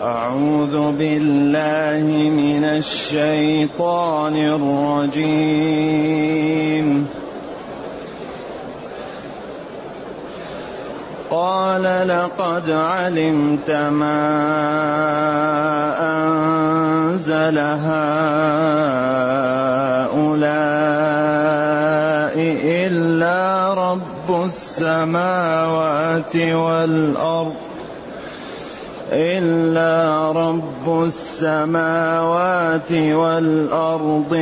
أعوذ بالله من الشيطان الرجيم. قال لقد علمت ما أنزل هؤلاء إلا رب السماوات والأرض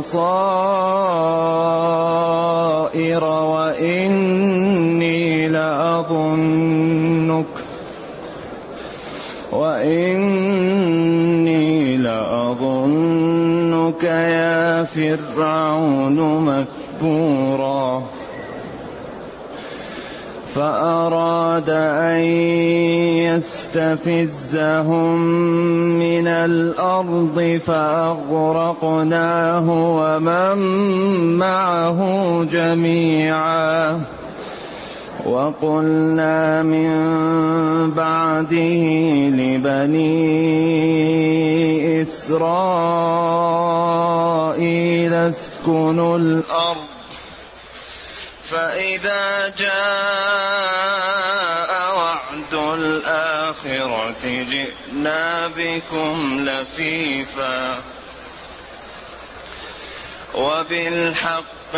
بصائر وإني لأظنك يا فرعون مثبورا. فأراد أن يستفزهم من الأرض فأغرقناه ومن معه جميعا. وقلنا من بعده لبني إسرائيل اسكنوا الأرض فإذا جاء وعد الآخرة جئنا بكم لفيفا. وبالحق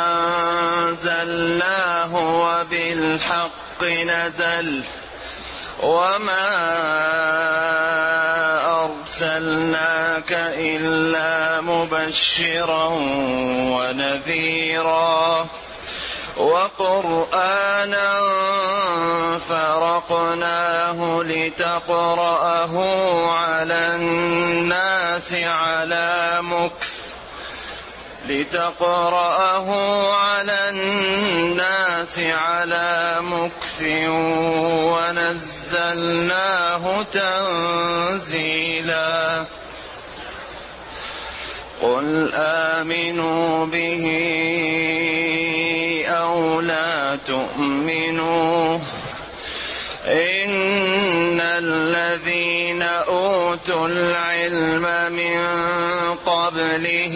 أنزلناه وبالحق نزل وما أرسلناك إلا مبشرا ونذيرا وقرآنا فرقناه لتقرأه على الناس على مكث ونزلناه تنزيلا. قل آمنوا به أو لا تؤمنوا إن الذين أوتوا العلم من قبله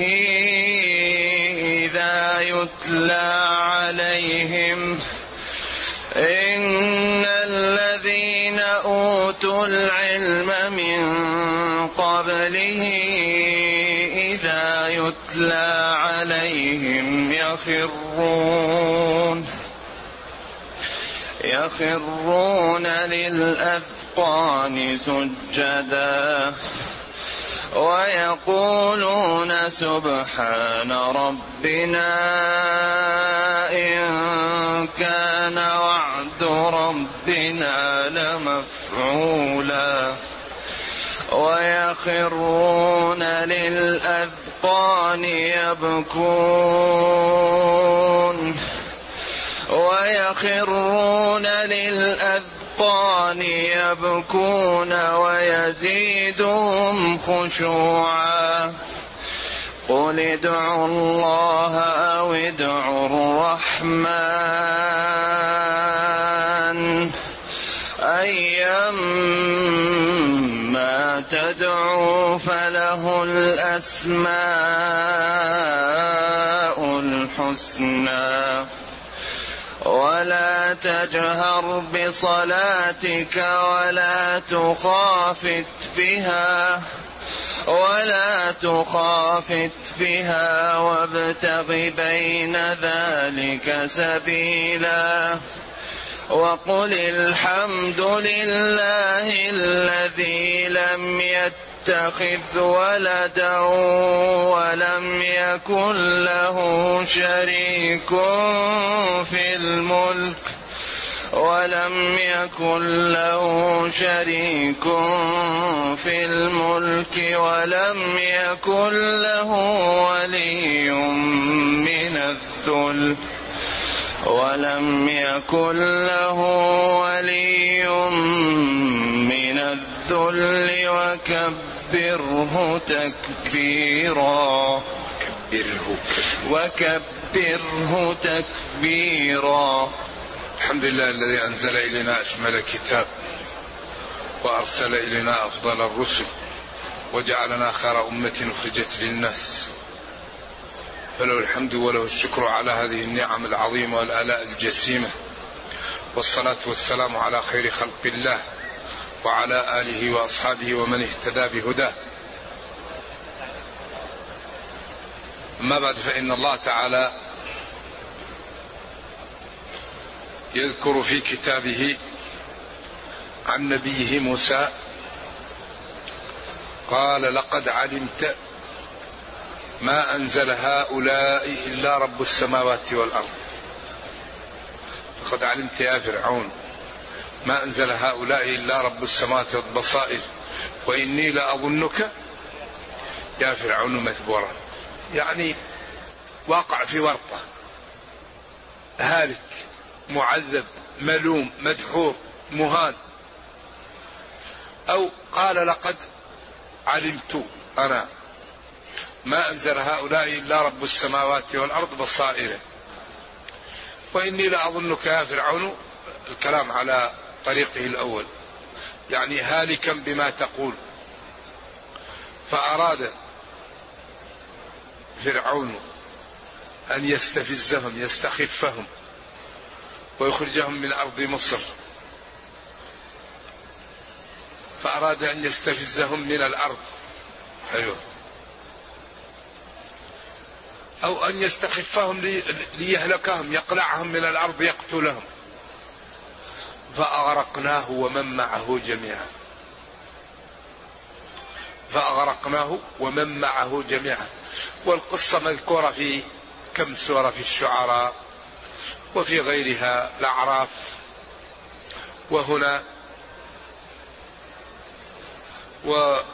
إذا يتلى عليهم يخرون للأذقان سجدا ويقولون سبحان ربنا إن كان وعد ربنا لمفعولا. ويخرون للأذقان يبكون ويزيدهم خشوعا. قل ادعوا الله أو ادعوا الرحمن أيما تدعوا فله الأسماء الحسنى. ولا تجهر بصلاتك ولا تخافت بها وابتغ بين ذلك سبيلا. وقل الحمد لله الذي لم يتخذ ولدا ولم يكن له شريك في الملك ولم يكن له ولي من الذل وكبره تكبيرا. الحمد لله الذي أنزل إلينا أشمل كتاب وأرسل إلينا أفضل الرسل وجعلنا خير أمة أخرجت للناس، فله الحمد وله الشكر على هذه النعم العظيمة والآلاء الجسيمة، والصلاة والسلام على خير خلق الله وعلى آله وأصحابه ومن اهتدى بهداه. أما بعد، فإن الله تعالى يذكر في كتابه عن نبيه موسى قال: لقد علمت ما أنزل هؤلاء إلا رب السماوات والأرض. لقد علمت يا فرعون ما أنزل هؤلاء إلا رب السماوات والبصائر وإني لأظنك يا فرعون مثبورا. يعني واقع في ورطة، هالك، معذب، ملوم، مدحور، مهان. أو قال: لقد علمت أنا ما أنزل هؤلاء إلا رب السماوات والأرض بصائر وإني لأظنك يا فرعون. الكلام على طريقه الأول، يعني هالكا بما تقول. فأراد فرعون أن يستفزهم، يستخفهم، ويخرجهم من أرض مصر. فأراد أن يستفزهم من الأرض، أيوه، أو أن يستخفهم ليهلكهم، يقلعهم من الأرض، يقتلهم. فأغرقناه ومن معه جميعا. فأغرقناه ومن معه جميعا. والقصة مذكورة في كم سورة في الشعراء وفي غيرها، الأعراف. وهنا وهذا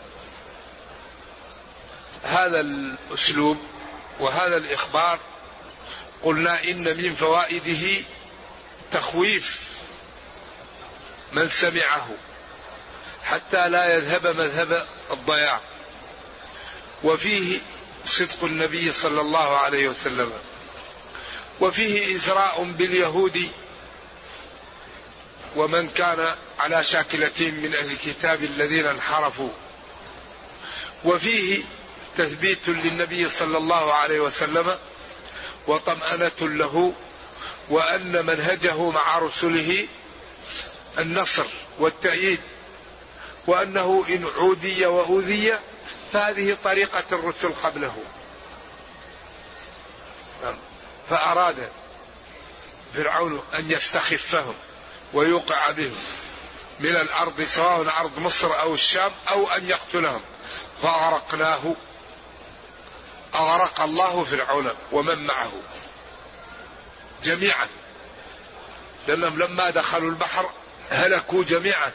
الأسلوب وهذا الإخبار قلنا إن من فوائده تخويف من سمعه حتى لا يذهب مذهب الضياع، وفيه صدق النبي صلى الله عليه وسلم، وفيه إزراء باليهود ومن كان على شاكلتهم من أهل الكتاب الذين انحرفوا، وفيه تثبيت للنبي صلى الله عليه وسلم وطمأنة له، وأن منهجه مع رسله النصر والتأييد، وأنه إن عودي وأوذي فهذه طريقة الرسل قبله. فأراد فرعون أن يستخفهم ويوقع بهم من الأرض، سواء أرض مصر أو الشام، أو أن يقتلهم. فأغرقناه، أغرق الله فرعون ومن معه جميعا، لأنهم لما دخلوا البحر هلكوا جميعا.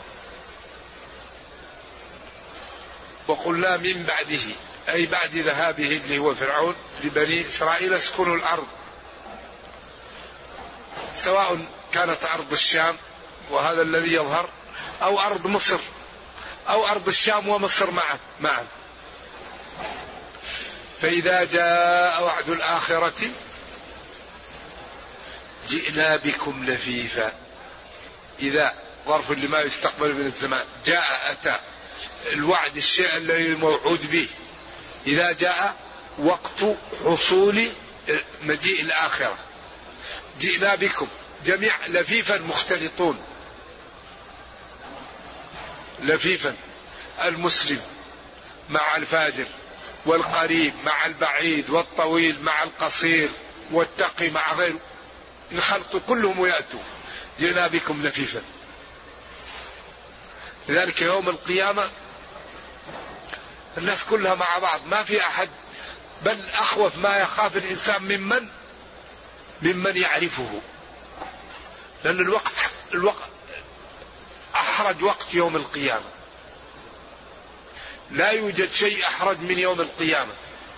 وقلنا من بعده، أي بعد ذهابه اللي هو فرعون لبني إسرائيل اسكنوا الأرض، سواء كانت أرض الشام وهذا الذي يظهر، أو أرض مصر، أو أرض الشام ومصر معا. فإذا جاء وعد الآخرة جئنا بكم لفيفا. إذا ظرف لما يستقبل من الزمان، جاء أتى الوعد، الشيء الذي موعود به. إذا جاء وقت حصول مجيء الآخرة جئنا بكم جميع لفيفا مختلطون. لفيفا، المسلم مع الفاجر، والقريب مع البعيد، والطويل مع القصير، والتقي مع غيره، الخلق كلهم ويأتوا. جئنا بكم لفيفا. لذلك يوم القيامة الناس كلها مع بعض، ما في أحد، بل أخوف ما يخاف الإنسان ممن يعرفه، لأن الوقت أحرج وقت يوم القيامة. لا يوجد شيء أحرج من يوم القيامة.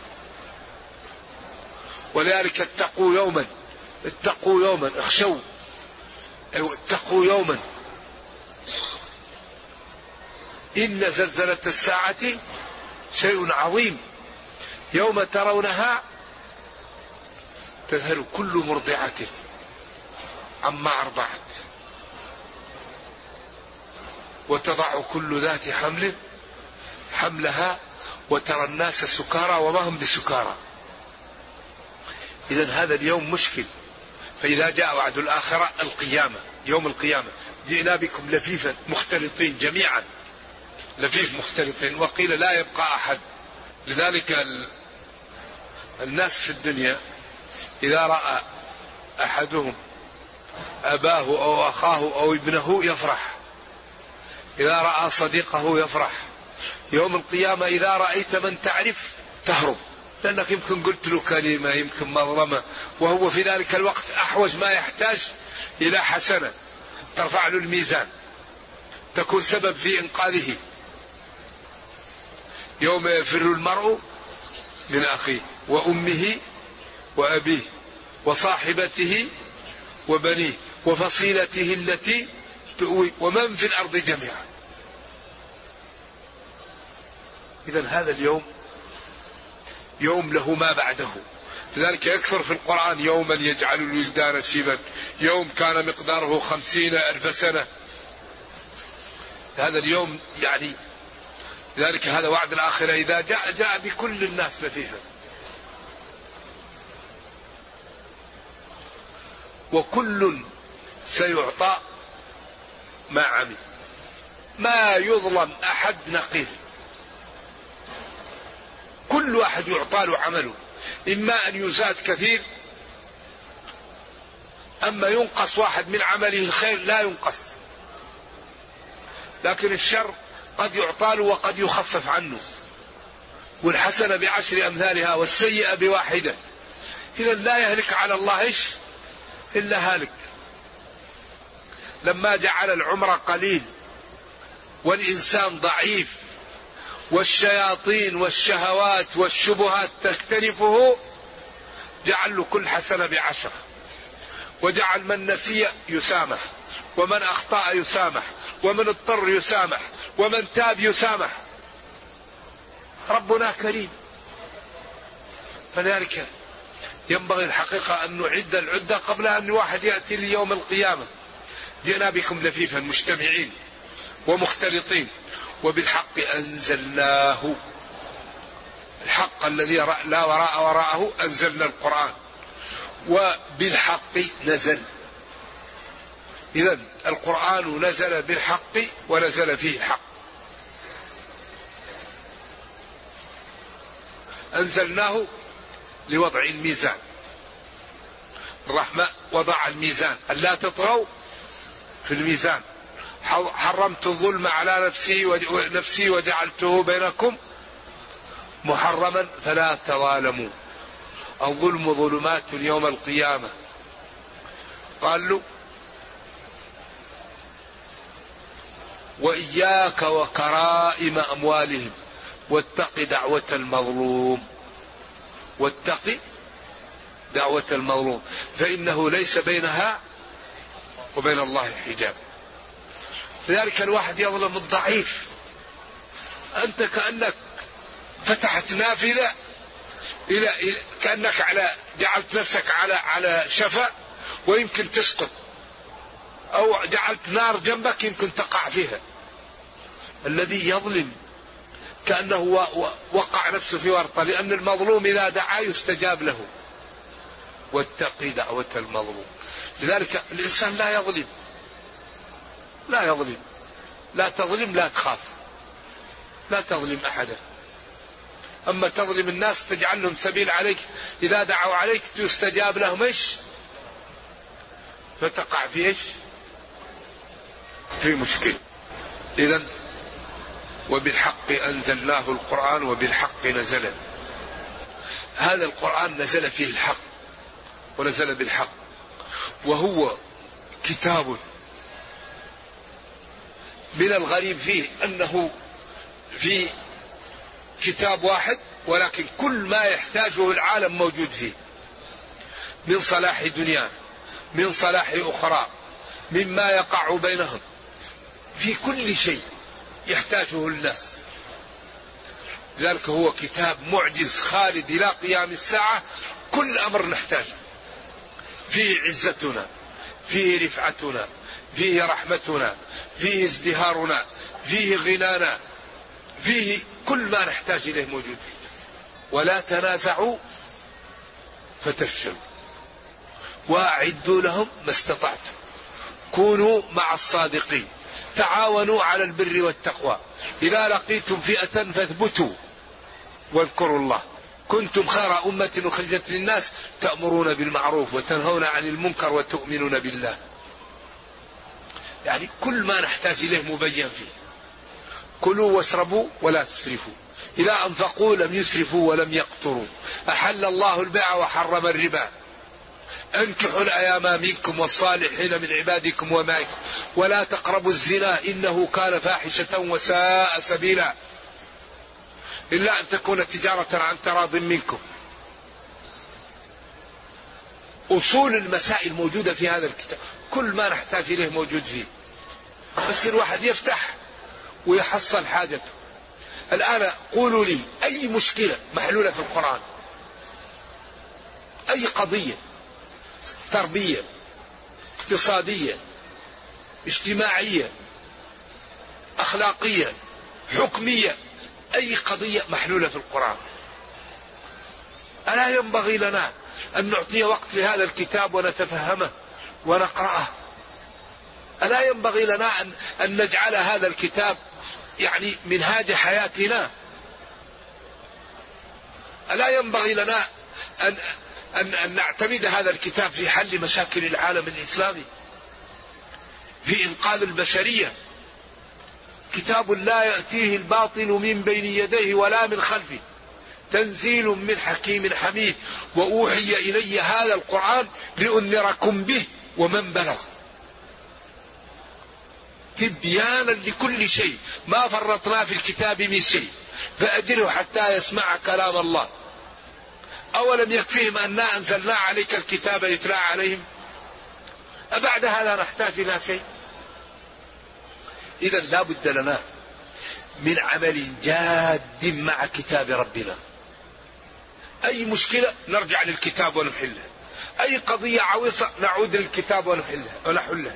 ولذلك اتقوا يوما اخشوا، اتقوا يوما إن زلزلة الساعة شيء عظيم، يوم ترونها تذهل كل مرضعة عما أرضعت وتضع كل ذات حمل حملها وترى الناس سكارى وما هم بسكارى. إذن هذا اليوم مشكل. فإذا جاء وعد الآخرة القيامة، يوم القيامة، جئنا بكم لفيفا مختلطين جميعا، لفيف مختلطين، وقيل لا يبقى أحد. لذلك الناس في الدنيا إذا رأى أحدهم أباه أو أخاه أو ابنه يفرح، إذا رأى صديقه يفرح. يوم القيامة إذا رأيت من تعرف تهرب، لأنك يمكن قلت له كلمة، يمكن مظلمة، وهو في ذلك الوقت أحوج ما يحتاج إلى حسنة ترفع له الميزان، تكون سبب في إنقاذه. يوم يفر المرء من أخيه وأمه وأبيه وصاحبته وبنيه وفصيلته التي تؤوي ومن في الأرض جميعا. إذن هذا اليوم يوم له ما بعده. لذلك يكثر في القرآن يوما يجعل الولدان شيبا، يوم كان مقداره 50,000 سنة. هذا اليوم يعني لذلك هذا وعد الآخرة إذا جاء بكل الناس لفيفا، وكل سيعطى ما عمل، ما يظلم أحد نقير، كل واحد يعطى له عمله، إما أن يزاد كثير، أما ينقص واحد من عمله الخير لا ينقص. لكن الشر قد يعطى له وقد يخفف عنه، والحسنة ب10 أمثالها والسيئة ب1. إذا لا يهلك على الله إيش إلا هالك. لما جعل العمر قليل والإنسان ضعيف والشياطين والشهوات والشبهات تختلفه، جعل له كل حسنة ب10، وجعل من نسي يسامح، ومن أخطأ يسامح، ومن اضطر يسامح، ومن تاب يسامح. ربنا كريم. فذلك ينبغي الحقيقة أن نعد العدة قبل أن واحد يأتي ليوم القيامة. جئنا بكم لفيفا مجتمعين ومختلطين، وبالحق أنزلناه، الحق الذي لا وراء وراءه أنزلنا القرآن، وبالحق نزل. إذن القرآن نزل بالحق ونزل فيه الحق. أنزلناه لوضع الميزان. الرحمة وضع الميزان ألا تطغوا في الميزان. حرمت الظلم على نفسي وجعلته بينكم محرما فلا تظالموا. الظلم ظلمات يوم القيامة. قال له وإياك وكرائم أموالهم واتق دعوة المظلوم، واتق دعوة المظلوم فإنه ليس بينها وبين الله حجاب. لذلك الواحد يظلم الضعيف، أنت كأنك فتحت نافذة كأنك جعلت نفسك على شفا ويمكن تسقط، أو جعلت نار جنبك يمكن تقع فيها. الذي يظلم كأنه وقع نفسه في ورطة، لأن المظلوم إذا دعا يستجاب له. واتقي دعوة المظلوم. لذلك الإنسان لا يظلم، لا يظلم، لا تظلم، لا تخاف، لا تظلم أحدا. أما تظلم الناس تجعلهم سبيل عليك، إذا دعوا عليك تستجاب لهم إيش، فتقع في إيش، في مشكلة. إذن وبالحق أنزلناه القرآن وبالحق نزل. هذا القرآن نزل فيه الحق ونزل بالحق، وهو كتاب. من الغريب فيه أنه في كتاب واحد ولكن كل ما يحتاجه العالم موجود فيه، من صلاح دنيا، من صلاح أخرى، مما يقع بينهم، في كل شيء يحتاجه الناس. لذلك هو كتاب معجز خالد إلى قيام الساعة. كل أمر نحتاجه، فيه عزتنا، فيه رفعتنا، فيه رحمتنا، فيه ازدهارنا، فيه غنانا، فيه كل ما نحتاج إليه موجود فيه. ولا تنازعوا فتفشلوا وأعدوا لهم ما استطعتم، كونوا مع الصادقين، تعاونوا على البر والتقوى، إذا لقيتم فئة فاثبتوا واذكروا الله، كنتم خير أمة أخرجت للناس تأمرون بالمعروف وتنهون عن المنكر وتؤمنون بالله. يعني كل ما نحتاج إليه مبين فيه. كلوا واشربوا ولا تسرفوا، إذا أنفقوا لم يسرفوا ولم يقتروا، أحل الله البيع وحرم الربا، انكحوا الأيام منكم والصالحين من عبادكم ومائكم، ولا تقربوا الزنا إنه كان فاحشة وساء سبيلا، إلا أن تكون تجارة عن تراض منكم. أصول المسائل موجودة في هذا الكتاب، كل ما نحتاج إليه موجود فيه، بس الواحد يفتح ويحصل حاجته. الآن قولوا لي أي مشكلة محلولة في القرآن، أي قضية تربية، اقتصادية، اجتماعية، أخلاقية، حكمية، أي قضية محلولة في القرآن. ألا ينبغي لنا أن نعطي وقت لهذا الكتاب ونتفهمه ونقرأه؟ ألا ينبغي لنا أن نجعل هذا الكتاب يعني منهاج حياتنا؟ ألا ينبغي لنا أن نعتمد هذا الكتاب في حل مشاكل العالم الإسلامي، في إنقاذ البشرية؟ كتاب لا يأتيه الباطل من بين يديه ولا من خلفه، تنزيل من حكيم حميد، وأوحي إلي هذا القرآن لأنذركم به ومن بلغ، تبيانا لكل شيء، ما فرطنا في الكتاب من شيء، فأجره حتى يسمع كلام الله. أولم يكفيهم أننا أنزلنا عليك الكتاب يتلى عليهم؟ أبعد هذا نحتاج إلى شيء؟ إذا لا بد لنا من عمل جاد مع كتاب ربنا. أي مشكلة نرجع للكتاب ونحلها، أي قضية عويصة نعود للكتاب ونحلها،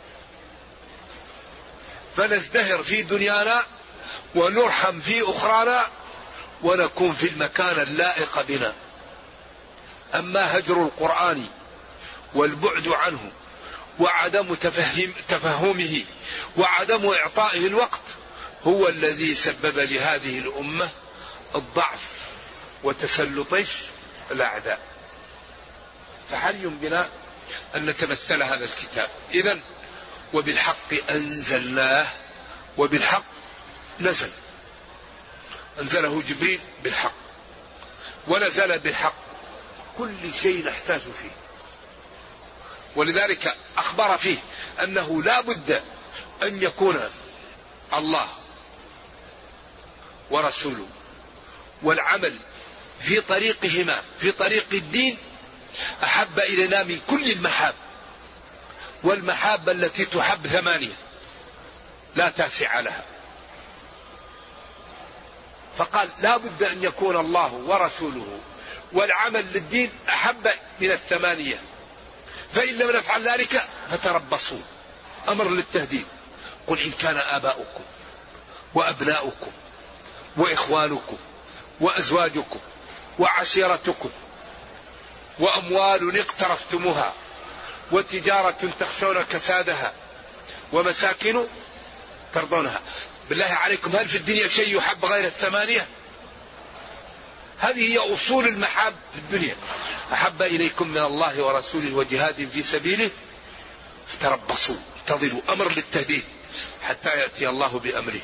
فنزدهر في دنيانا ونرحم في أخرانا ونكون في المكان اللائق بنا. أما هجر القرآن والبعد عنه وعدم تفهمه وعدم إعطائه الوقت هو الذي سبب لهذه الأمة الضعف وتسلط الأعداء. فحري بنا أن نتمثل هذا الكتاب. إذن وبالحق أنزلناه وبالحق نزل، أنزله جبريل بالحق ونزل بالحق، كل شيء نحتاج فيه. ولذلك أخبر فيه أنه لا بد أن يكون الله ورسوله والعمل في طريقهما في طريق الدين أحب إلينا من كل المحاب، والمحاب التي تحب 8 لا تاسع لها. فقال لا بد أن يكون الله ورسوله والعمل للدين أحب من 8، فإن لم نفعل ذلك فتربصوا، أمر للتهديد. قل إن كان آباؤكم وأبناؤكم وإخوانكم وأزواجكم وعشيرتكم وأموال اقترفتموها وتجارة تخشون كسادها ومساكن ترضونها. بالله عليكم هل في الدنيا شيء يحب غير 8؟ هذه هي أصول المحاب في الدنيا. أحب إليكم من الله ورسوله وجهاد في سبيله فتربصوا، انتظروا، أمر للتهديد حتى يأتي الله بأمره.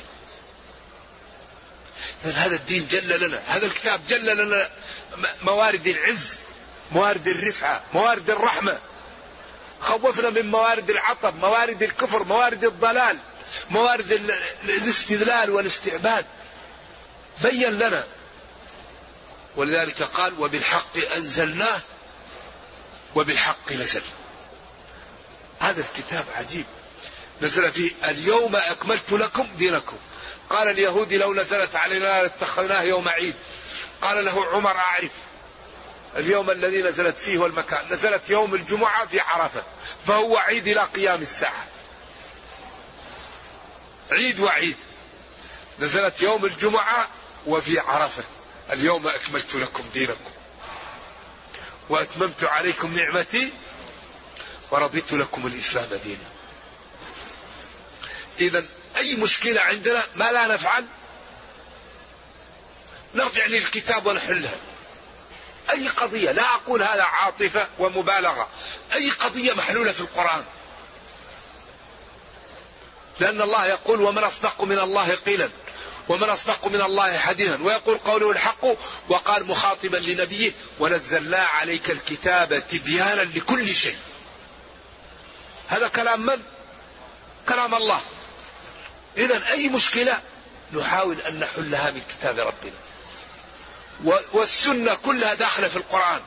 هذا الدين جل لنا، هذا الكتاب جل لنا موارد العز، موارد الرفعة، موارد الرحمة، خوفنا من موارد العطب، موارد الكفر، موارد الضلال، موارد الاستذلال والاستعباد، بين لنا. ولذلك قال وبالحق أنزلناه وبالحق نزل. هذا الكتاب عجيب، نزل فيه اليوم أكملت لكم دينكم. قال اليهود لو نزلت علينا لاتخذناه يوم عيد. قال له عمر أعرف اليوم الذي نزلت فيه والمكان، نزلت يوم الجمعة في عرفة، فهو عيد إلى قيام الساعة. عيد وعيد. نزلت يوم الجمعة وفي عرفة: اليوم أكملت لكم دينكم وأتممت عليكم نعمتي ورضيت لكم الإسلام دينا. إذن أي مشكلة عندنا ما لا نفعل نرجع للكتاب ونحلها. أي قضية، لا أقول هذا عاطفة ومبالغة، أي قضية محلولة في القرآن، لأن الله يقول: ومن أصدق من الله قيلا ومن أصدق من الله حديثا، ويقول قوله الحق. وقال مخاطبا لنبيه: ونزلنا عليك الكتاب تبيانا لكل شيء. هذا كلام من؟ كلام الله. إذن أي مشكلة نحاول أن نحلها من كتاب ربنا، والسنة كلها داخلة في القرآن،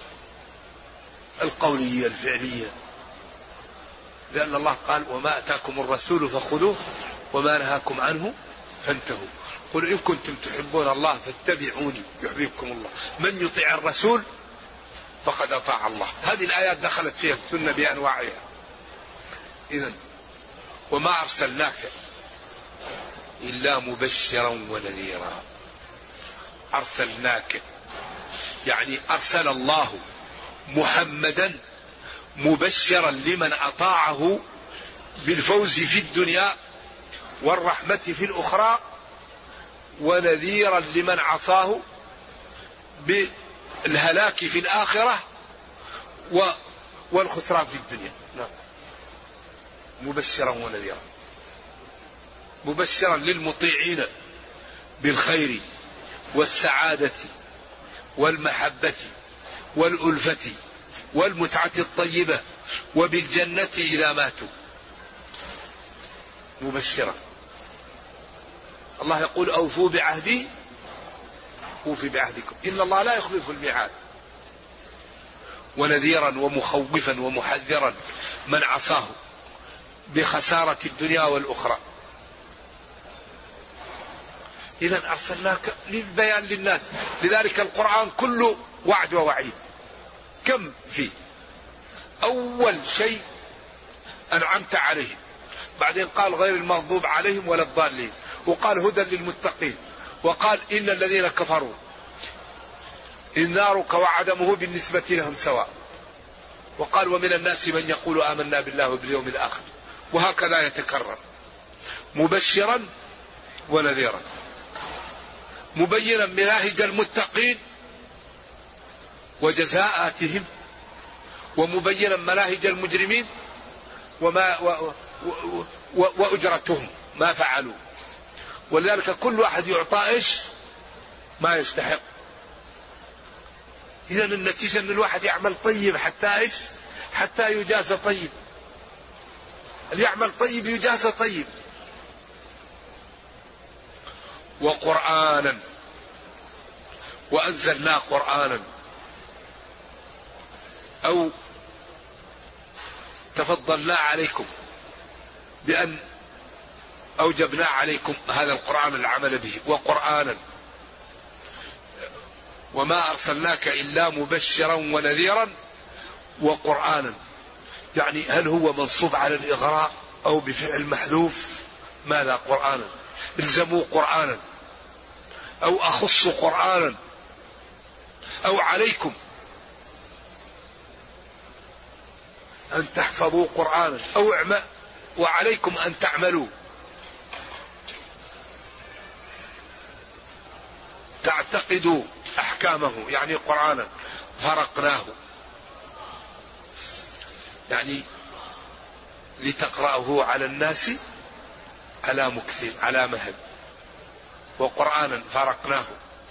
القولية الفعلية، لأن الله قال: وما أتاكم الرسول فخذوه وما نهاكم عنه فانتهوا. قل إن كنتم تحبون الله فاتبعوني يحببكم الله، من يطيع الرسول فقد أطاع الله. هذه الآيات دخلت فيها السنة بأنواعها. إذن وما أرسلناك إلا مبشرا ونذيرا. أرسلناك يعني أرسل الله محمدا مبشرا لمن أطاعه بالفوز في الدنيا والرحمة في الأخرى، ونذيرا لمن عصاه بالهلاك في الآخرة والخسران في الدنيا. نعم. مبشرا ونذيرا، مبشرا للمطيعين بالخير والسعادة والمحبة والألفة والمتعة الطيبة وبالجنة إذا ماتوا. مبشرا. الله يقول: أوفوا بعهدي أوفي بعهدكم إن الله لا يخلف الميعاد. ونذيرا ومخوفا ومحذرا من عصاه بخسارة الدنيا والأخرى. إذا أرسلناك للبيان للناس. لذلك القرآن كله وعد ووعيد. كم فيه؟ أول شيء أنعمت عليهم، بعدين قال غير المغضوب عليهم ولا الضالين، وقال هدى للمتقين، وقال إن الذين كفروا النار كوعدمه بالنسبة لهم سواء، وقال ومن الناس من يقول آمنا بالله وباليوم الآخر، وهكذا يتكرر. مبشرا ونذيرا، مبينا مناهج المتقين وجزاءاتهم، ومبينا مناهج المجرمين وأجرتهم ما فعلوا. ولذلك كل واحد يعطى إيش ما يستحق. إذن النتيجة أن الواحد يعمل طيب حتى إيش حتى يجازى طيب. اللي يعمل طيب يجازى طيب. وقرآنا، وأنزلنا قرآنا، أو تفضلنا عليكم بأن أوجبنا عليكم هذا القرآن العمل به. وقرآنا، وما أرسلناك إلا مبشرا ونذيرا وقرآنا. يعني هل هو منصوب على الإغراء أو بفعل محذوف؟ ماذا قرآنا؟ الزموا قرآنا، أو أخص قرآنا، أو عليكم أن تحفظوا قرآنا، أو وعليكم أن تعملوا تعتقدوا أحكامه. يعني قرآنا فرقناه، يعني لتقرأه على الناس على مكث على مهل. وقرآنا فرقناه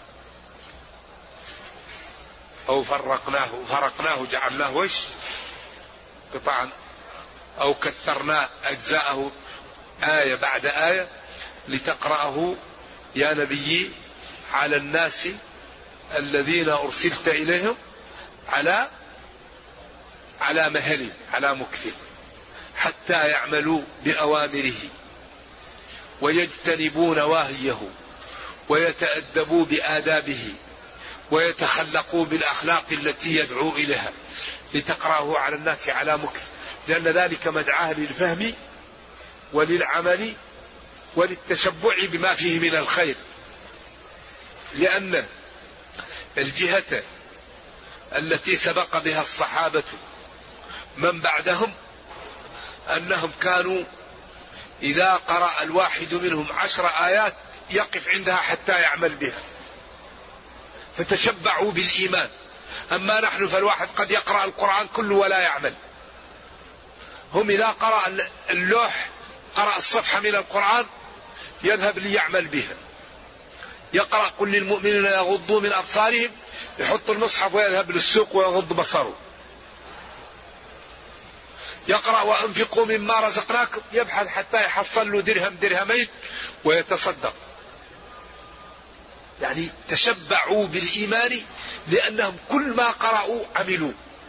أو فرقناه جعلناه وش قطعا، أو كثرنا أجزاءه آية بعد آية لتقرأه يا نبي على الناس الذين أرسلت إليهم على مهل على مكث، حتى يعملوا بأوامره ويجتنبوا نواهيه ويتأدبوا بآدابه ويتخلقوا بالأخلاق التي يدعو إليها، لتقرأه على الناس على مكث، لأن ذلك مدعاه للفهم وللعمل وللتشبع بما فيه من الخير، لأن الجهة التي سبق بها الصحابة من بعدهم أنهم كانوا إذا قرأ الواحد منهم 10 آيات يقف عندها حتى يعمل بها، فتشبعوا بالإيمان. أما نحن فالواحد قد يقرأ القرآن كله ولا يعمل. هم إذا قرأ اللوح، قرأ الصفحة من القرآن، يذهب ليعمل بها. يقرأ قل للمؤمنين يغضوا من أبصارهم، يحط المصحف ويذهب للسوق ويغض بصره. يقرأ وأنفقوا مما رزقناكم، يبحث حتى يحصل له درهم درهمين ويتصدق. يعني تشبعوا بالإيمان لأنهم كل ما قرأوا عملوا،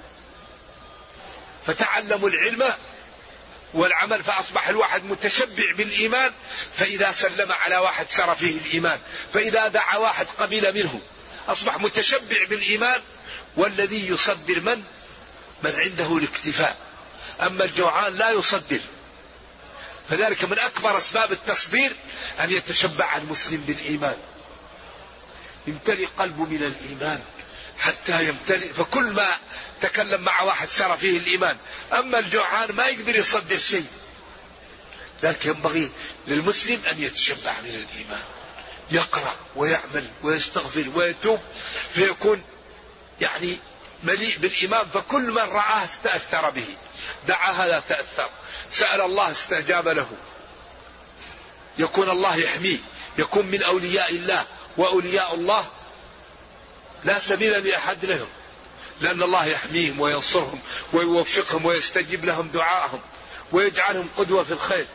فتعلموا العلم والعمل، فأصبح الواحد متشبع بالإيمان. فإذا سلم على واحد سر فيه الإيمان، فإذا دعا واحد قبل منه، أصبح متشبع بالإيمان. والذي يصدر من عنده الاكتفاء، أما الجوعان لا يصدر. فذلك من أكبر أسباب التصدير أن يتشبع المسلم بالإيمان، يمتلئ قلبه من الإيمان حتى يمتلئ، فكل ما تكلم مع واحد سار فيه الإيمان. أما الجوعان ما يقدر يصدر شيء. لكن ينبغي للمسلم أن يتشبع من الإيمان، يقرأ ويعمل ويستغفر ويتوب، فيكون يعني مليء بالإيمان. فكل من رآه استأثر به، دعا هذا تأثر، سأل الله استجاب له، يكون الله يحميه، يكون من أولياء الله. وأولياء الله لا سبيل لأحد لهم، لأن الله يحميهم وينصرهم ويوفقهم ويستجيب لهم دعائهم ويجعلهم قدوة في الخير.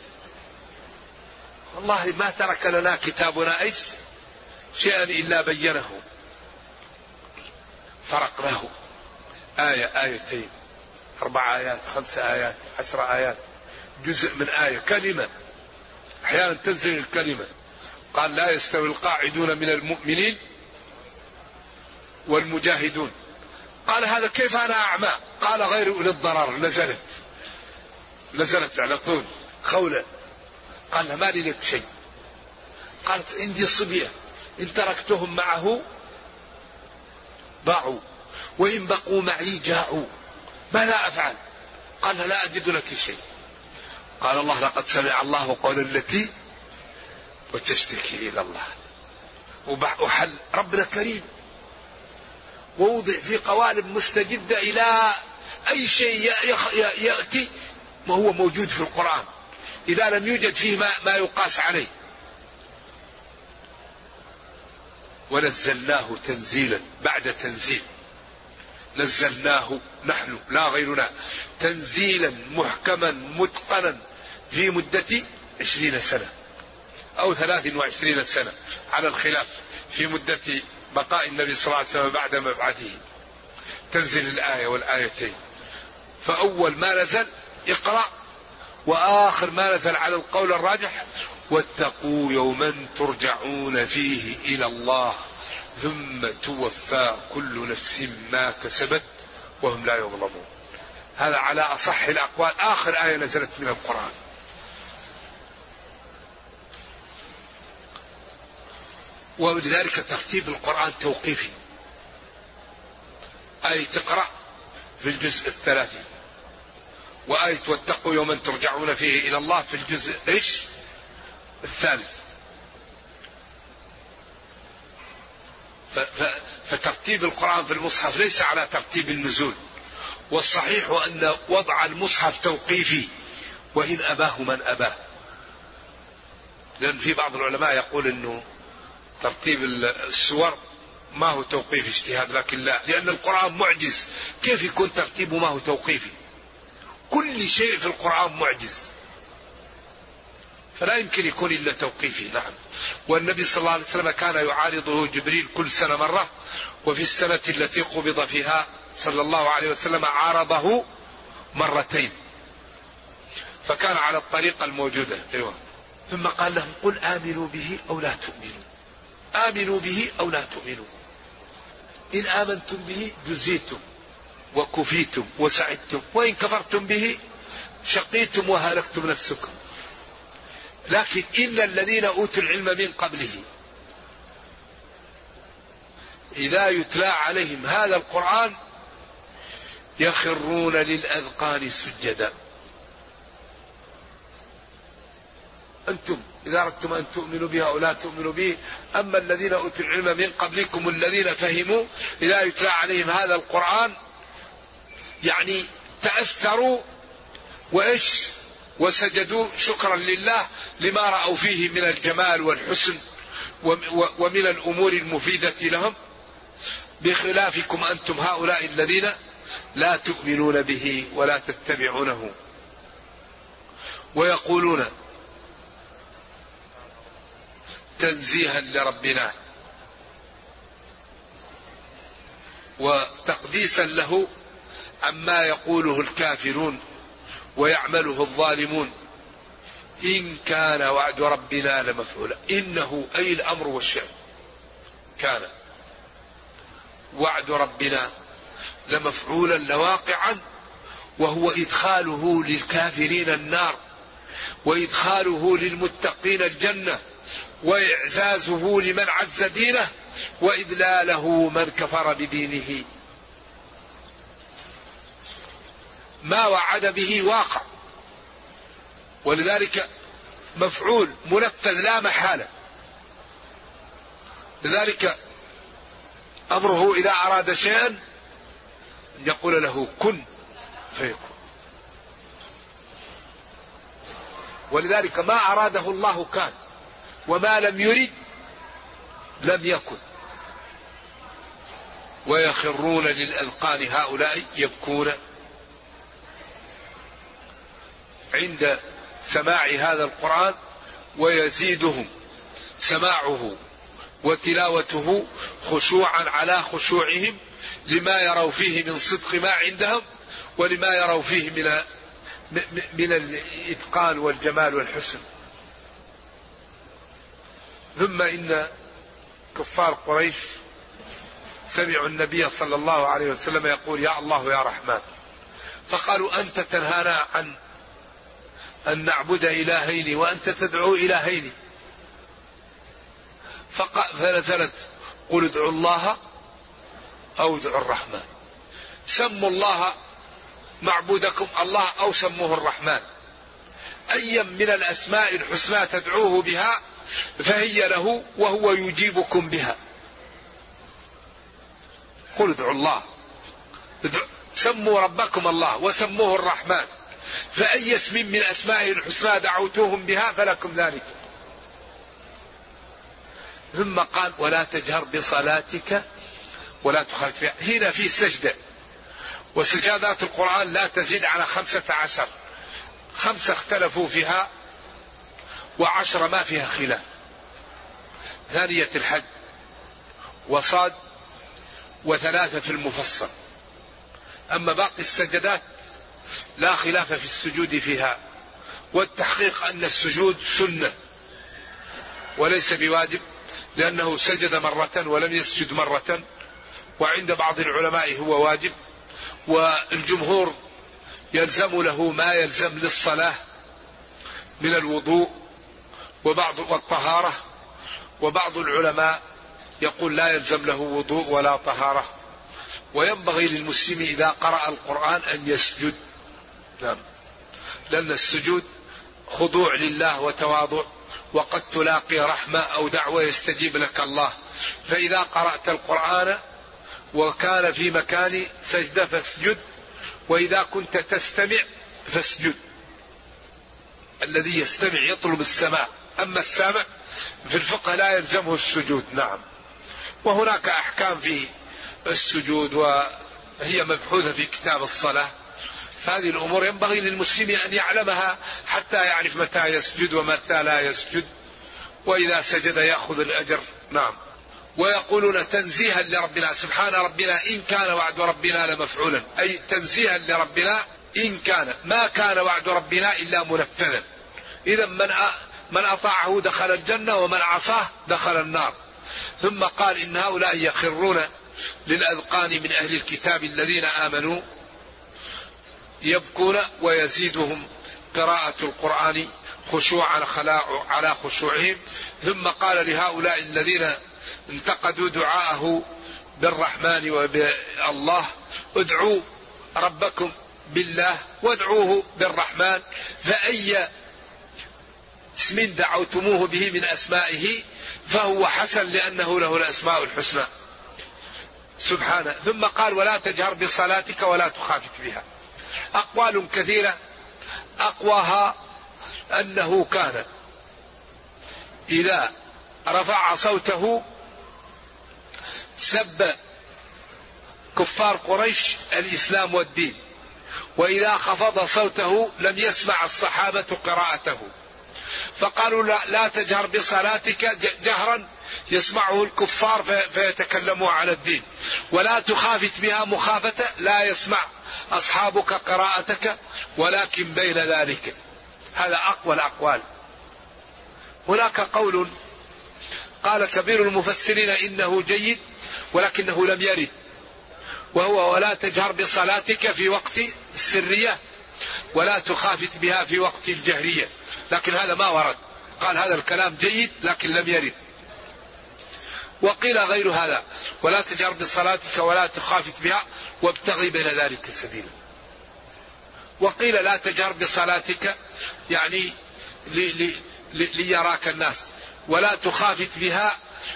والله ما ترك لنا كتابنا أيس شيئا إلا بينه، فرقناه آية آيتين 4 آيات 5 آيات 10 آيات، جزء من آية، كلمة. أحيانا تنزل الكلمة، قال لا يستوي القاعدون من المؤمنين والمجاهدون. قال هذا كيف أنا أعمى؟ قال غير أولي الضرر. نزلت على طول خولة. قال ما لي لك شيء؟ قالت عندي صبية إن تركتهم معه ضاعوا، وإن بقوا معي جاءوا، ماذا أفعل؟ قال لا أجد لك شيء. قال الله لقد سمع الله قول التي وتشتكي إلى الله. وحل ربنا كريم، ووضع في قوالب مستجدة إلى أي شيء يأتي وهو موجود في القرآن إذا لم يوجد فيه ما يقاس عليه. ونزلناه تنزيلا بعد تنزيل، نزلناه نحن لا غيرنا تنزيلا محكما متقنا في مدة 20 سنة أو 23 سنة على الخلاف في مدة بقاء النبي صلى الله عليه وسلم بعد مبعثه. تنزل الآية والآيتين، فأول ما نزل اقرأ، وآخر ما نزل على القول الراجح واتقوا يوما ترجعون فيه إلى الله ثم توفى كل نفس ما كسبت وهم لا يظلمون. هذا على أصح الأقوال آخر آية نزلت من القرآن. ولذلك ترتيب القرآن توقيفي. آية تقرأ في الجزء 30، وآية واتقوا يوما ترجعون فيه إلى الله في الجزء الثالث. فترتيب القرآن في المصحف ليس على ترتيب النزول، والصحيح أن وضع المصحف توقيفي وإن أباه من أباه. لأن في بعض العلماء يقول أنه ترتيب السور ما هو توقيف اجتهاد، لكن لا، لأن القرآن معجز، كيف يكون ترتيبه ما هو توقيفي؟ كل شيء في القرآن معجز، فلا يمكن يكون إلا توقيفي. نعم. والنبي صلى الله عليه وسلم كان يعارضه جبريل كل سنة مرة، وفي السنة التي قبض فيها صلى الله عليه وسلم عارضه مرتين، فكان على الطريقة الموجودة. أيوة. ثم قال لهم قل آمنوا به أو لا تؤمنوا، آمنوا به أو لا تؤمنوا، إن آمنتم به جزيتم وكفيتم وسعدتم، وإن كفرتم به شقيتم وهلكتم نفسكم. لكن إن الذين أوتوا العلم من قبله إذا يتلى عليهم هذا القرآن يخرون للأذقان سجدا. أنتم إذا أردتم أن تؤمنوا بها أو لا تؤمنوا به، أما الذين أوتوا العلم من قبلكم الذين فهموا إذا يتلى عليهم هذا القرآن يعني تأثروا وسجدوا شكرا لله لما رأوا فيه من الجمال والحسن ومن الأمور المفيدة لهم، بخلافكم أنتم هؤلاء الذين لا تؤمنون به ولا تتبعونه. ويقولون تنزيها لربنا وتقديسا له عما يقوله الكافرون ويعمله الظالمون، إن كان وعد ربنا لمفعولا. إنه أي الأمر والشأن كان وعد ربنا لمفعولا لواقعا، وهو إدخاله للكافرين النار وإدخاله للمتقين الجنة وإعزازه لمن عز دينه وإذلاله من كفر بدينه. ما وعد به واقع، ولذلك مفعول منفذ لا محالة. لذلك أمره إذا أراد شيئا يقول له كن فيكون. ولذلك ما أراده الله كان، وما لم يرد لم يكن. ويخرون للأذقان هؤلاء يبكون عند سماع هذا القرآن، ويزيدهم سماعه وتلاوته خشوعا على خشوعهم لما يروا فيه من صدق ما عندهم ولما يروا فيه من الإتقان والجمال والحسن. ثم إن كفار قريش سمعوا النبي صلى الله عليه وسلم يقول يا الله يا رحمن، فقالوا أنت تنهانا عن أن نعبد إلهين وأنت تدعو إلهين. فنزلت قل ادعوا الله أو ادعوا الرحمن، سموا الله معبودكم الله أو سموه الرحمن، أي من الأسماء الحسنى تدعوه بها فهي له وهو يجيبكم بها. قل ادعوا الله، سموا ربكم الله وسموه الرحمن، فأي اسم من أسمائه الحسنى دعوتوهم بها فلكم ذلك. ثم قال ولا تجهر بصلاتك ولا تخافت فيها. هنا في سجدة، وسجادات القرآن لا تزيد على 15، 5 اختلفوا فيها و10 ما فيها خلاف. ثانية الحج وصاد و3 في المفصل. أما باقي السجدات لا خلاف في السجود فيها، والتحقيق أن السجود سنة وليس بواجب، لأنه سجد مرة ولم يسجد مرة، وعند بعض العلماء هو واجب، والجمهور يلزم له ما يلزم للصلاة من الوضوء والطهارة، وبعض العلماء يقول لا يلزم له وضوء ولا طهارة. وينبغي للمسلم إذا قرأ القرآن أن يسجد، نعم، لأن السجود خضوع لله وتواضع، وقد تلاقي رحمة أو دعوة يستجيب لك الله. فإذا قرأت القرآن وكان في مكان سجدة فاسجد، وإذا كنت تستمع فاسجد. الذي يستمع يطلب السماع، أما السامع في الفقه لا يلزمه السجود. نعم. وهناك أحكام في السجود وهي مبحوثة في كتاب الصلاة. هذه الأمور ينبغي للمسلم أن يعلمها حتى يعرف متى يسجد ومتى لا يسجد، وإذا سجد يأخذ الأجر. نعم. ويقولون تنزيها لربنا، سبحان ربنا إن كان وعد ربنا لمفعولا، أي تنزيها لربنا إن كان، ما كان وعد ربنا إلا منفذا. إذا من أطاعه دخل الجنة ومن عصاه دخل النار. ثم قال إن هؤلاء يخرون للأذقان من أهل الكتاب الذين آمنوا يبكون، ويزيدهم قراءة القرآن خشوعا على خشوعهم. ثم قال لهؤلاء الذين انتقدوا دعاءه بالرحمن وبالله: ادعوا ربكم بالله وادعوه بالرحمن، فأي اسم دعوتموه به من أسمائه فهو حسن لأنه له الأسماء الحسنى سبحانه. ثم قال: ولا تجهر بصلاتك ولا تخافت بها. أقوال كثيرة، أقواها أنه كان إذا رفع صوته سب كفار قريش الإسلام والدين، وإذا خفض صوته لم يسمع الصحابة قراءته، فقالوا لا تجهر بصلاتك جهرا يسمعه الكفار فيتكلموا على الدين، ولا تخافت بها مخافة لا يسمع أصحابك قراءتك، ولكن بين ذلك. هذا أقوى الأقوال. هناك قول قال كبير المفسرين إنه جيد ولكنه لم يرد، وهو: ولا تجهر بصلاتك في وقت السرية ولا تخافت بها في وقت الجهرية، لكن هذا ما ورد. قال هذا الكلام جيد لكن لم يرد. وقيل غير هذا: ولا تجهر بصلاتك ولا تخافت بها وابتغي بين ذلك سبيلا. وقيل لا تجهر بصلاتك يعني ليراك الناس، ولا تخافت بها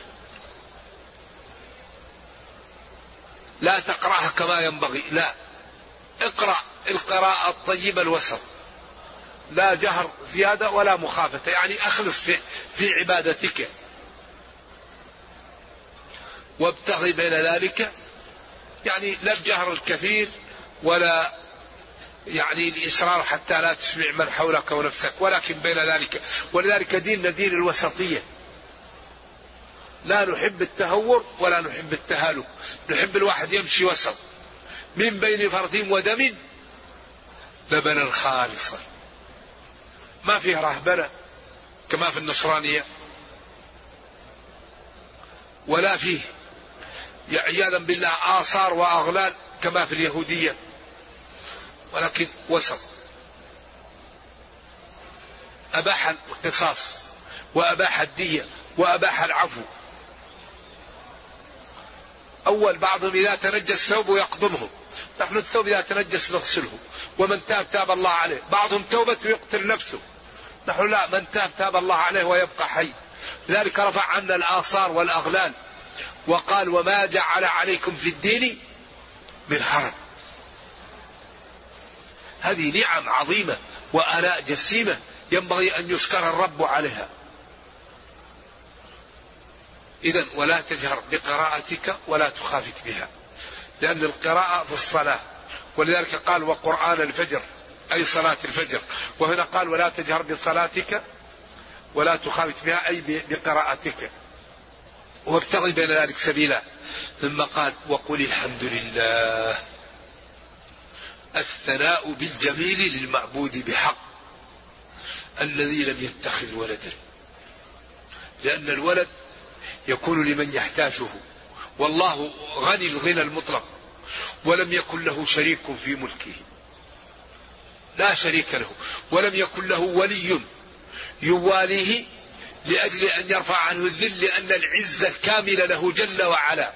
لا تقرأها كما ينبغي، لا، اقرأ القراءة الطيبة الوسط، لا جهر زيادة ولا مخافة، يعني أخلص في عبادتك. وابتغي بين ذلك، يعني لا الجهر الكثير ولا يعني الإصرار حتى لا تسمع من حولك ونفسك، ولكن بين ذلك. ولذلك ديننا دين الوسطية، لا نحب التهور ولا نحب التهالك، نحب الواحد يمشي وسط من بين فرث ودم لبنا خالصا، ما فيه رهبنة كما في النصرانية، ولا فيه عياذا بالله آثار وأغلال كما في اليهودية، ولكن وسط. أباح القصاص وأباح الدية وأباح العفو. أول بعضهم إذا تنجس ثوبه يقضمه، نحن الثوب إذا تنجس نغسله، ومن تاب تاب الله عليه. بعضهم توبته يقتل نفسه، نحن لا، من تاب تاب الله عليه ويبقى حي. لذلك رفع عنا الآثار والأغلال وقال: وما جعل عليكم في الدين من حرج. هذه نعم عظيمة وآلاء جسيمة ينبغي أن يشكر الرب عليها. إذن ولا تجهر بقراءتك ولا تخافت بها، لأن القراءة في الصلاة، ولذلك قال: وقرآن الفجر، أي صلاة الفجر. وهنا قال: ولا تجهر بصلاتك ولا تخافت بها، أي بقراءتك، وابتغي بين ذلك سبيلا. ثم قال: وقل الحمد لله. الثناء بالجميل للمعبود بحق الذي لم يتخذ ولدا، لأن الولد يكون لمن يحتاجه، والله غني الغنى المطلق، ولم يكن له شريك في ملكه، لا شريك له، ولم يكن له ولي يواليه لأجل أن يرفع عنه الذل، لأن العزة الكاملة له جل وعلا.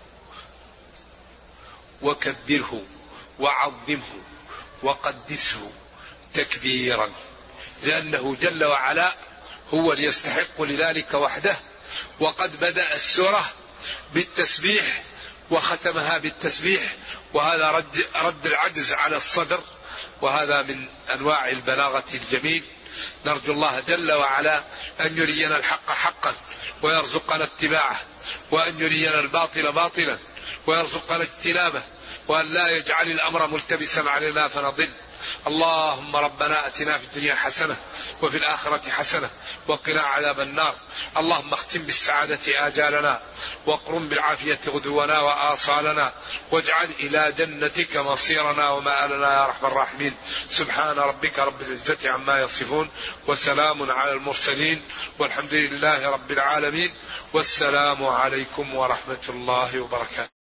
وكبره وعظمه وقدسه تكبيرا، لأنه جل وعلا هو اللي يستحق لذلك وحده. وقد بدأ السورة بالتسبيح وختمها بالتسبيح، وهذا رد العجز على الصدر، وهذا من أنواع البلاغة الجميل. نرجو الله جل وعلا أن يرينا الحق حقا ويرزقنا اتباعه، وأن يرينا الباطل باطلا ويرزقنا اجتنابه، وأن لا يجعل الأمر ملتبسا علينا فنضل. اللهم ربنا أتنا في الدنيا حسنة وفي الآخرة حسنة وقنا عذاب النار. اللهم اختم بالسعادة آجالنا، واقرم بالعافية غدونا وآصالنا، واجعل إلى جنتك مصيرنا ومآلنا يا رحم الراحمين. سبحان ربك رب العزة عما يصفون، وسلام على المرسلين، والحمد لله رب العالمين، والسلام عليكم ورحمة الله وبركاته.